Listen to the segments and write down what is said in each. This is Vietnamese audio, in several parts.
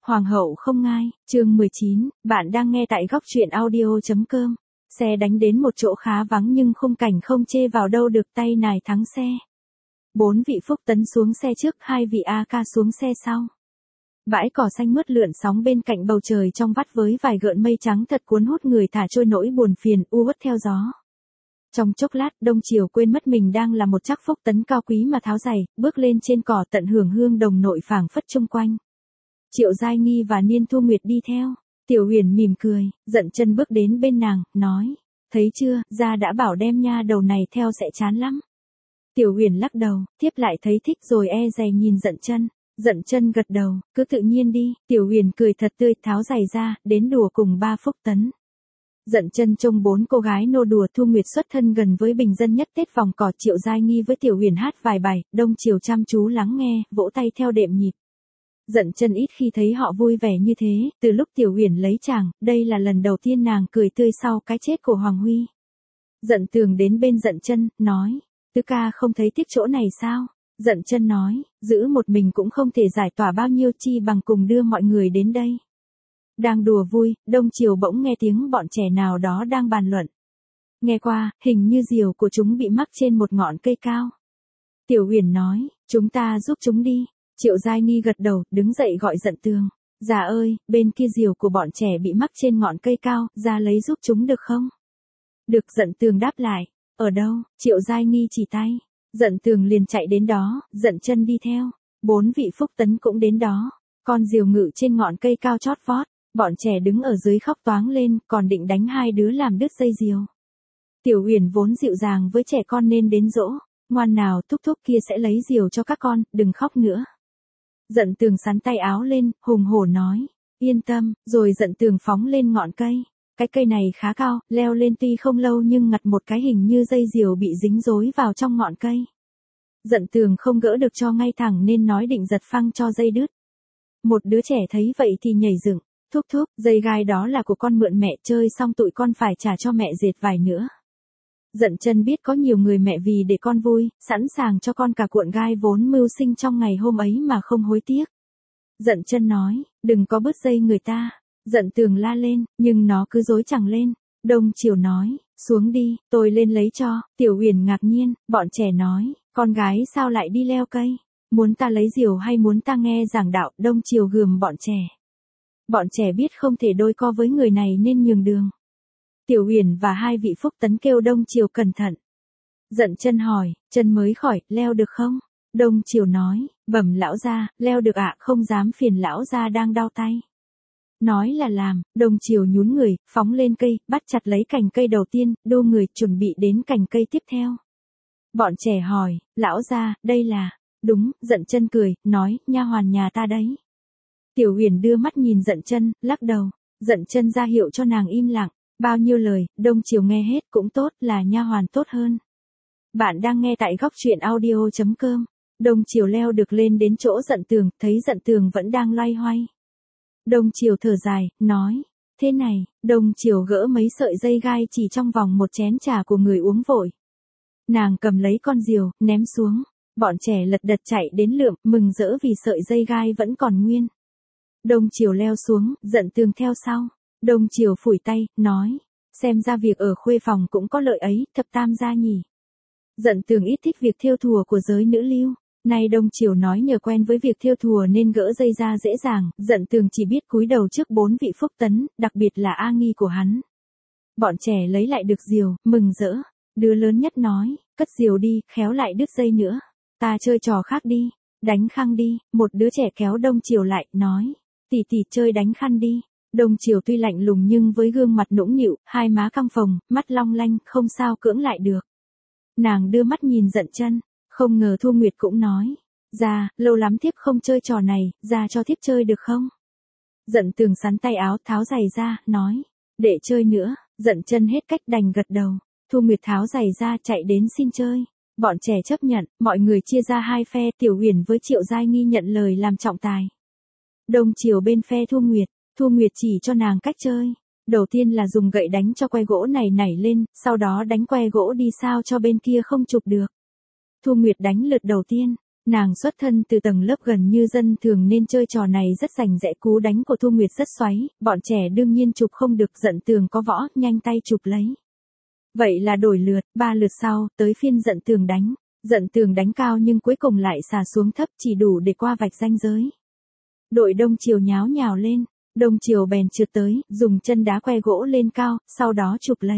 Hoàng hậu không ngai, chương 19, bạn đang nghe tại góc truyện audio.com. Xe đánh đến một chỗ khá vắng nhưng khung cảnh không chê vào đâu được, tay nài thắng xe. 4 vị Phúc Tấn xuống xe trước, 2 vị A ca xuống xe sau. Bãi cỏ xanh mướt lượn sóng bên cạnh bầu trời trong vắt với vài gợn mây trắng thật cuốn hút người, thả trôi nỗi buồn phiền u uất theo gió. Trong chốc lát, Đông Triều quên mất mình đang là một chắc Phúc Tấn cao quý mà tháo giày, bước lên trên cỏ tận hưởng hương đồng nội phảng phất chung quanh. Triệu Giai Nghi và Niên Thu Nguyệt đi theo. Tiểu Huyền mỉm cười, Dận Chân bước đến bên nàng, nói: thấy chưa, gia đã bảo đem nha đầu này theo sẽ chán lắm. Tiểu Huyền lắc đầu, tiếp lại thấy thích rồi e dè nhìn Dận Chân. Dận Chân gật đầu, cứ tự nhiên đi. Tiểu Huyền cười thật tươi, tháo giày ra, đến đùa cùng 3 Phúc Tấn. Dận Chân trông 4 cô gái nô đùa. Thu Nguyệt xuất thân gần với bình dân nhất Tết vòng cỏ. Triệu Giai Nghi với Tiểu Huyền hát vài bài, Đông Triều chăm chú lắng nghe, vỗ tay theo đệm nhịp. Dận Chân ít khi thấy họ vui vẻ như thế, từ lúc Tiểu Huyền lấy chàng, đây là lần đầu tiên nàng cười tươi sau cái chết của Hoàng Huy. Dận Tường đến bên Dận Chân, nói: Tứ ca không thấy tiếc chỗ này sao? Dận Chân nói: giữ một mình cũng không thể giải tỏa bao nhiêu, chi bằng cùng đưa mọi người đến đây. Đang đùa vui, Đông Triều bỗng nghe tiếng bọn trẻ nào đó đang bàn luận. Nghe qua, hình như diều của chúng bị mắc trên một ngọn cây cao. Tiểu Huyền nói: chúng ta giúp chúng đi. Triệu Giai Nghi gật đầu, đứng dậy gọi Dận Tường: già ơi, bên kia diều của bọn trẻ bị mắc trên ngọn cây cao, ra lấy giúp chúng được không? Được. Dận Tường đáp lại. Ở đâu? Triệu Giai Nghi chỉ tay. Dận Tường liền chạy đến đó, Dận Chân đi theo. 4 vị Phúc Tấn cũng đến đó. Con diều ngự trên ngọn cây cao chót vót. Bọn trẻ đứng ở dưới khóc toáng lên, còn định đánh 2 đứa làm đứt dây diều. Tiểu Huyền vốn dịu dàng với trẻ con nên đến dỗ: ngoan nào, thúc thúc kia sẽ lấy diều cho các con, đừng khóc nữa. Dận Tường sắn tay áo lên, hùng hổ nói: yên tâm. Rồi Dận Tường phóng lên ngọn cây. Cái cây này khá cao, leo lên tuy không lâu nhưng ngặt một cái hình như dây diều bị dính rối vào trong ngọn cây. Dận Tường không gỡ được cho ngay thẳng nên nói định giật phăng cho dây đứt. Một đứa trẻ thấy vậy thì nhảy dựng: thúc thúc, dây gai đó là của con mượn mẹ chơi xong tụi con phải trả cho mẹ dệt vải nữa. Dận Chân biết có nhiều người mẹ vì để con vui, sẵn sàng cho con cả cuộn gai vốn mưu sinh trong ngày hôm ấy mà không hối tiếc. Dận Chân nói: đừng có bứt dây người ta. Dận Tường la lên, nhưng nó cứ dối chẳng lên. Đông Triều nói: xuống đi, tôi lên lấy cho. Tiểu Huyền ngạc nhiên, bọn trẻ nói: con gái sao lại đi leo cây? Muốn ta lấy diều hay muốn ta nghe giảng đạo? Đông Triều gườm bọn trẻ. Bọn trẻ biết không thể đôi co với người này nên nhường đường. Tiểu Huyền và 2 vị Phúc Tấn kêu Đông Triều cẩn thận. Dận Chân hỏi: chân mới khỏi, leo được không? Đông Triều nói: bẩm lão gia, leo được ạ, không dám phiền lão gia đang đau tay. Nói là làm. Đông Triều nhún người, phóng lên cây, bắt chặt lấy cành cây đầu tiên, đô người chuẩn bị đến cành cây tiếp theo. Bọn trẻ hỏi: lão gia, đây là? Đúng. Dận Chân cười, nói: nha hoàn nhà ta đấy. Tiểu Huyền đưa mắt nhìn Dận Chân, lắc đầu. Dận Chân ra hiệu cho nàng im lặng. Bao nhiêu lời, Đông Triều nghe hết cũng tốt, là nha hoàn tốt hơn. Bạn đang nghe tại góc truyện audio.com. Đông Triều leo được lên đến chỗ Dận Tường, thấy Dận Tường vẫn đang loay hoay. Đông Triều thở dài, nói: thế này. Đông Triều gỡ mấy sợi dây gai chỉ trong vòng một chén trà của người uống vội. Nàng cầm lấy con diều, ném xuống. Bọn trẻ lật đật chạy đến lượm, mừng rỡ vì sợi dây gai vẫn còn nguyên. Đông Triều leo xuống, Dận Tường theo sau. Đông Triều phủi tay, nói: xem ra việc ở khuê phòng cũng có lợi ấy, thập tam gia nhỉ. Dận Tường ít thích việc thêu thùa của giới nữ lưu. Nay Đông Triều nói nhờ quen với việc thêu thùa nên gỡ dây ra dễ dàng. Dận Tường chỉ biết cúi đầu trước 4 vị Phúc Tấn, đặc biệt là A Nghi của hắn. Bọn trẻ lấy lại được diều, mừng rỡ. Đứa lớn nhất nói: cất diều đi, khéo lại đứt dây nữa. Ta chơi trò khác đi. Đánh khăn đi. Một đứa trẻ kéo Đông Triều lại, nói: tỷ tỷ chơi đánh khăn đi. Đông Triều tuy lạnh lùng nhưng với gương mặt nũng nịu, 2 má căng phồng, mắt long lanh, không sao cưỡng lại được. Nàng đưa mắt nhìn Dận Chân, không ngờ Thu Nguyệt cũng nói: "Gia, lâu lắm thiếp không chơi trò này, gia cho thiếp chơi được không?" Dận Tường sắn tay áo, tháo giày ra, nói: "Để chơi nữa." Dận Chân hết cách đành gật đầu. Thu Nguyệt tháo giày ra chạy đến xin chơi. Bọn trẻ chấp nhận, mọi người chia ra 2 phe, Tiểu Huyền với Triệu Giai Nghi nhận lời làm trọng tài. Đông Triều bên phe Thu Nguyệt chỉ cho nàng cách chơi. Đầu tiên là dùng gậy đánh cho que gỗ này nảy lên, sau đó đánh que gỗ đi sao cho bên kia không chụp được. Thu Nguyệt đánh lượt đầu tiên, Nàng xuất thân từ tầng lớp gần như dân thường nên chơi trò này rất rành rẽ, cú đánh của Thu Nguyệt rất xoáy, bọn trẻ đương nhiên chụp không được, Dận Tường có võ, nhanh tay chụp lấy. Vậy là đổi lượt, 3 lượt sau, tới phiên Dận Tường đánh. Dận Tường đánh cao nhưng cuối cùng lại xà xuống thấp, chỉ đủ để qua vạch ranh giới. Đội Đông Triều nháo nhào lên, Đông Triều bèn trượt tới, dùng chân đá que gỗ lên cao, sau đó chụp lấy.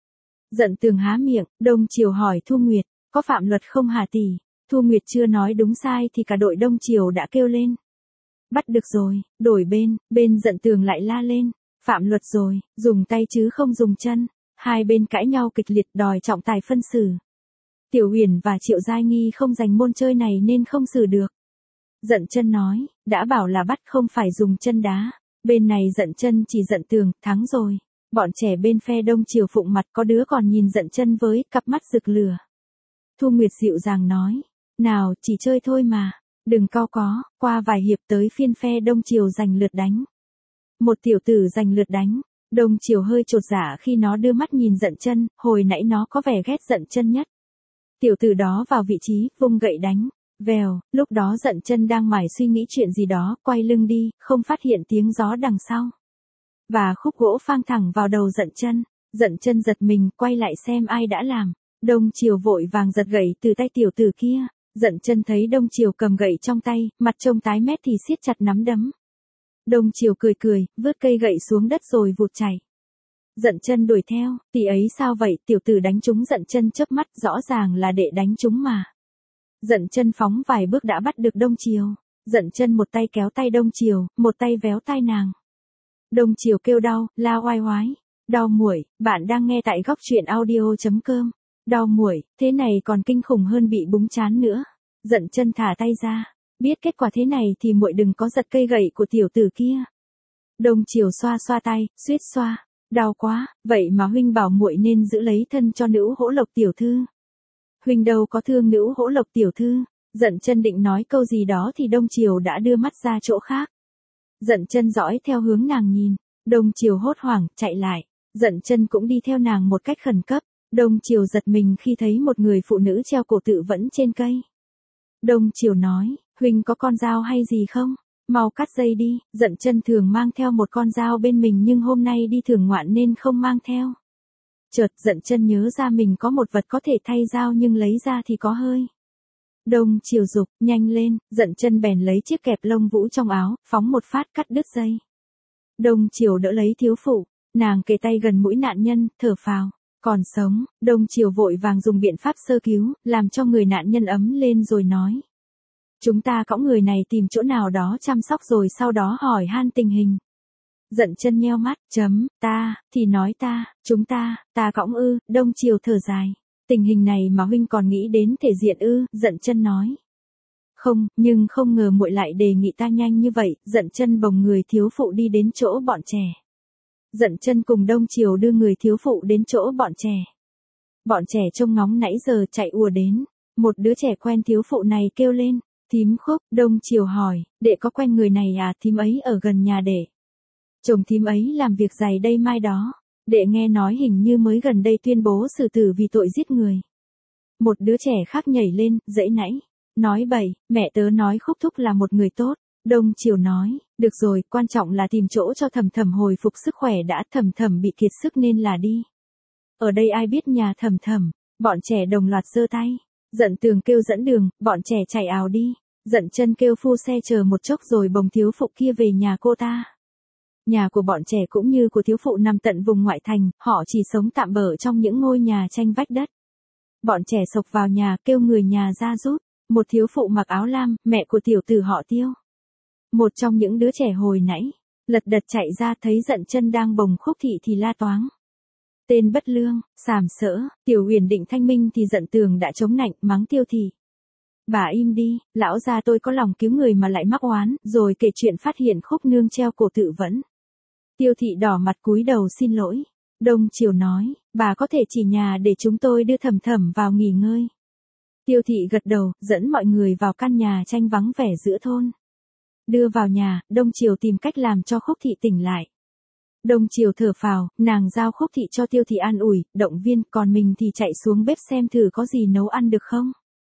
Dận Tường há miệng, Đông Triều hỏi Thu Nguyệt, có phạm luật không hả tỷ? Thu Nguyệt chưa nói đúng sai thì cả đội Đông Triều đã kêu lên. Bắt được rồi, đổi bên Dận Tường lại la lên, phạm luật rồi, dùng tay chứ không dùng chân. Hai bên cãi nhau kịch liệt đòi trọng tài phân xử. Tiểu Huyền và Triệu Giai Nghi không giành môn chơi này nên không xử được. Dận Chân nói, đã bảo là bắt không phải dùng chân đá. Bên này Dận Chân chỉ Dận Tường, thắng rồi. Bọn trẻ bên phe Đông Triều phụng mặt, có đứa còn nhìn Dận Chân với cặp mắt rực lửa. Thu Nguyệt dịu dàng nói, nào chỉ chơi thôi mà, đừng cau có, qua vài hiệp tới phiên phe Đông Triều giành lượt đánh. Một tiểu tử giành lượt đánh. Đông Triều hơi chột dạ khi nó đưa mắt nhìn Dận Chân, hồi nãy nó có vẻ ghét Dận Chân nhất. Tiểu tử đó vào vị trí, vung gậy đánh. Vèo, lúc đó Dận Chân đang mải suy nghĩ chuyện gì đó, quay lưng đi, không phát hiện tiếng gió đằng sau. Và khúc gỗ phang thẳng vào đầu Dận Chân. Dận Chân giật mình, quay lại xem ai đã làm. Đông Triều vội vàng giật gậy từ tay tiểu tử kia. Dận Chân thấy Đông Triều cầm gậy trong tay, mặt trông tái mét thì siết chặt nắm đấm. Đông Triều cười, vứt cây gậy xuống đất rồi vụt chạy. Dận Chân đuổi theo, tỷ ấy sao vậy, tiểu tử đánh trúng Dận Chân chớp mắt, rõ ràng là đệ đánh trúng mà. Dận Chân phóng vài bước đã bắt được Đông Triều. Dận Chân một tay kéo tay Đông Triều, một tay véo tai nàng. Đông Triều kêu đau, la oai oái. Đau muội, bạn đang nghe tại góc truyện audio.com. Đau muội, thế này còn kinh khủng hơn bị búng trán nữa. Dận Chân thả tay ra. Biết kết quả thế này thì muội đừng có giật cây gậy của tiểu tử kia. Đông Triều xoa xoa tay, suýt xoa. Đau quá, vậy mà huynh bảo muội nên giữ lấy thân cho Nữ Hỗ Lộc tiểu thư. Huynh đâu có thương Nữ Hỗ Lộc tiểu thư. Dận Chân định nói câu gì đó thì Đông Triều đã đưa mắt ra chỗ khác. Dận Chân dõi theo hướng nàng nhìn. Đông Triều hốt hoảng, chạy lại. Dận Chân cũng đi theo nàng một cách khẩn cấp. Đông Triều giật mình khi thấy một người phụ nữ treo cổ tự vẫn trên cây. Đông Triều nói, huynh có con dao hay gì không? Mau cắt dây đi. Dận Chân thường mang theo một con dao bên mình nhưng hôm nay đi thưởng ngoạn nên không mang theo. Chợt Dận Chân nhớ ra mình có một vật có thể thay dao nhưng lấy ra thì có hơi. Đông Triều giục, nhanh lên. Dận Chân bèn lấy chiếc kẹp lông vũ trong áo, phóng một phát cắt đứt dây. Đông Triều đỡ lấy thiếu phụ, nàng kề tay gần mũi nạn nhân, thở phào. Còn sống. Đông Triều vội vàng dùng biện pháp sơ cứu, làm cho người nạn nhân ấm lên rồi nói. Chúng ta cõng người này tìm chỗ nào đó chăm sóc rồi sau đó hỏi han tình hình. Dận Chân nheo mắt, ta, thì nói chúng ta cõng ư? Đông Triều thở dài. Tình hình này mà huynh còn nghĩ đến thể diện ư? Dận Chân nói. Không, nhưng không ngờ muội lại đề nghị ta nhanh như vậy. Dận Chân bồng người thiếu phụ đi đến chỗ bọn trẻ. Dận Chân cùng Đông Triều đưa người thiếu phụ đến chỗ bọn trẻ. Bọn trẻ trông ngóng nãy giờ chạy ùa đến. Một đứa trẻ quen thiếu phụ này kêu lên, thím Khúc. Đông Triều hỏi, đệ có quen người này à? Thím ấy ở gần nhà đệ. Chồng thím ấy làm việc dày đây mai đó. Đệ nghe nói hình như mới gần đây tuyên bố xử tử vì tội giết người. Một đứa trẻ khác nhảy lên, dãy nãy. Nói bậy, mẹ tớ nói Khúc thúc là một người tốt. Đông Triều nói, được rồi, quan trọng là tìm chỗ cho Thầm Thầm hồi phục sức khỏe đã. Thầm Thầm bị kiệt sức nên là đi. Ở đây ai biết nhà Thầm Thầm? Bọn trẻ đồng loạt giơ tay. Dận Tường kêu dẫn đường, bọn trẻ chạy ào đi. Dận Chân kêu phu xe chờ một chốc rồi bồng thiếu phụ kia về nhà cô ta. Nhà của bọn trẻ cũng như của thiếu phụ nằm tận vùng ngoại thành, họ chỉ sống tạm bợ trong những ngôi nhà tranh vách đất. Bọn trẻ xộc vào nhà kêu người nhà ra giúp. Một thiếu phụ mặc áo lam, mẹ của tiểu tử họ Tiêu. Một trong những đứa trẻ hồi nãy, lật đật chạy ra thấy Dận Chân đang bồng Khúc thị thì la toáng. Tên bất lương, sàm sỡ. Tiểu Huyền định thanh minh thì Dận Tường đã chống nạnh mắng Tiêu thị. Bà im đi, lão gia tôi có lòng cứu người mà lại mắc oán, rồi kể chuyện phát hiện Khúc nương treo cổ tự vẫn. Tiêu thị đỏ mặt cúi đầu xin lỗi. Đông Triều nói, bà có thể chỉ nhà để chúng tôi đưa Thầm Thầm vào nghỉ ngơi. Tiêu thị gật đầu, dẫn mọi người vào căn nhà tranh vắng vẻ giữa thôn. Đưa vào nhà, Đông Triều tìm cách làm cho Khúc thị tỉnh lại. Đông Triều thở phào, nàng giao Khúc thị cho Tiêu thị an ủi, động viên, còn mình thì chạy xuống bếp xem thử có gì nấu ăn được không.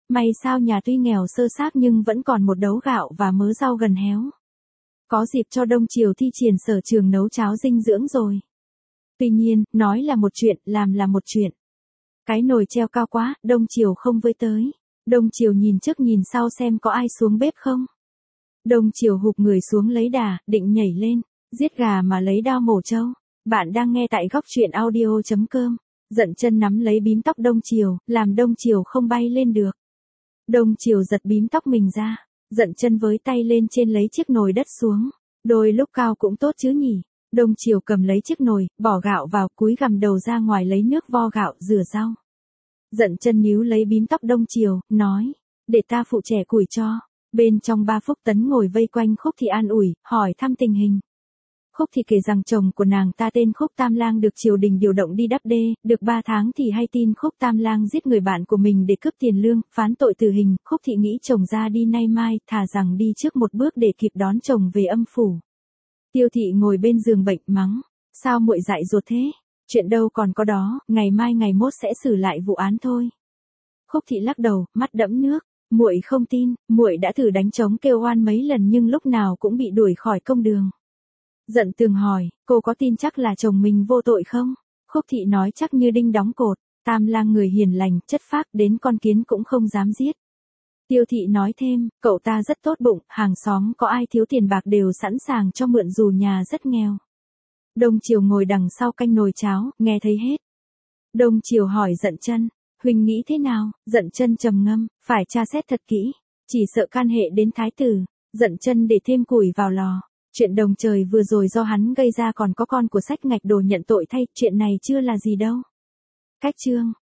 May sao nhà tuy nghèo sơ xác nhưng vẫn còn một đấu gạo và mớ rau gần héo. Có dịp cho đông chiều thi triển sở trường nấu cháo dinh dưỡng rồi. Tuy nhiên, nói là một chuyện, làm là một chuyện. Cái nồi treo cao quá, đông chiều không với tới. Đông chiều nhìn trước nhìn sau xem có ai xuống bếp không. Đông chiều hụp người xuống lấy đà, định nhảy lên, giết gà mà lấy dao mổ trâu. Bạn đang nghe tại góc truyện audio.com. Dận chân nắm lấy bím tóc đông chiều, làm đông chiều không bay lên được. Đông chiều giật bím tóc mình ra, dận chân với tay lên trên lấy chiếc nồi đất xuống. Đôi lúc cao cũng tốt chứ nhỉ. Đông chiều cầm lấy chiếc nồi, bỏ gạo vào, cúi gằm đầu ra ngoài lấy nước vo gạo, rửa rau. Dận chân níu lấy bím tóc đông chiều, nói, để ta phụ trẻ củi cho. Bên trong ba Phúc Tấn ngồi vây quanh Khúc Thị an ủi, hỏi thăm tình hình. Khúc Thị kể rằng chồng của nàng ta tên Khúc Tam Lang được triều đình điều động đi đắp đê, được 3 tháng thì hay tin Khúc Tam Lang giết người bạn của mình để cướp tiền lương, phán tội tử hình. Khúc Thị nghĩ chồng ra đi nay mai, thà rằng đi trước một bước để kịp đón chồng về âm phủ. Tiêu Thị ngồi bên giường bệnh mắng, sao muội dại dột thế? Chuyện đâu còn có đó, ngày mai ngày mốt sẽ xử lại vụ án thôi. Khúc Thị lắc đầu, mắt đẫm nước, muội không tin, muội đã thử đánh trống kêu oan mấy lần nhưng lúc nào cũng bị đuổi khỏi công đường. Dận Tường hỏi, cô có tin chắc là chồng mình vô tội không? Khúc Thị nói chắc như đinh đóng cột, Tam Lang người hiền lành, chất phác, đến con kiến cũng không dám giết. Tiêu Thị nói thêm, cậu ta rất tốt bụng, hàng xóm có ai thiếu tiền bạc đều sẵn sàng cho mượn dù nhà rất nghèo. Đông chiều ngồi đằng sau canh nồi cháo, nghe thấy hết. Đông chiều hỏi Dận Chân, huynh nghĩ thế nào? Dận Chân trầm ngâm, phải tra xét thật kỹ, chỉ sợ can hệ đến thái tử. Dận Chân để thêm củi vào lò. Chuyện đồng trời vừa rồi do hắn gây ra còn có con của sách ngạch đồ nhận tội thay, chuyện này chưa là gì đâu. Cách chương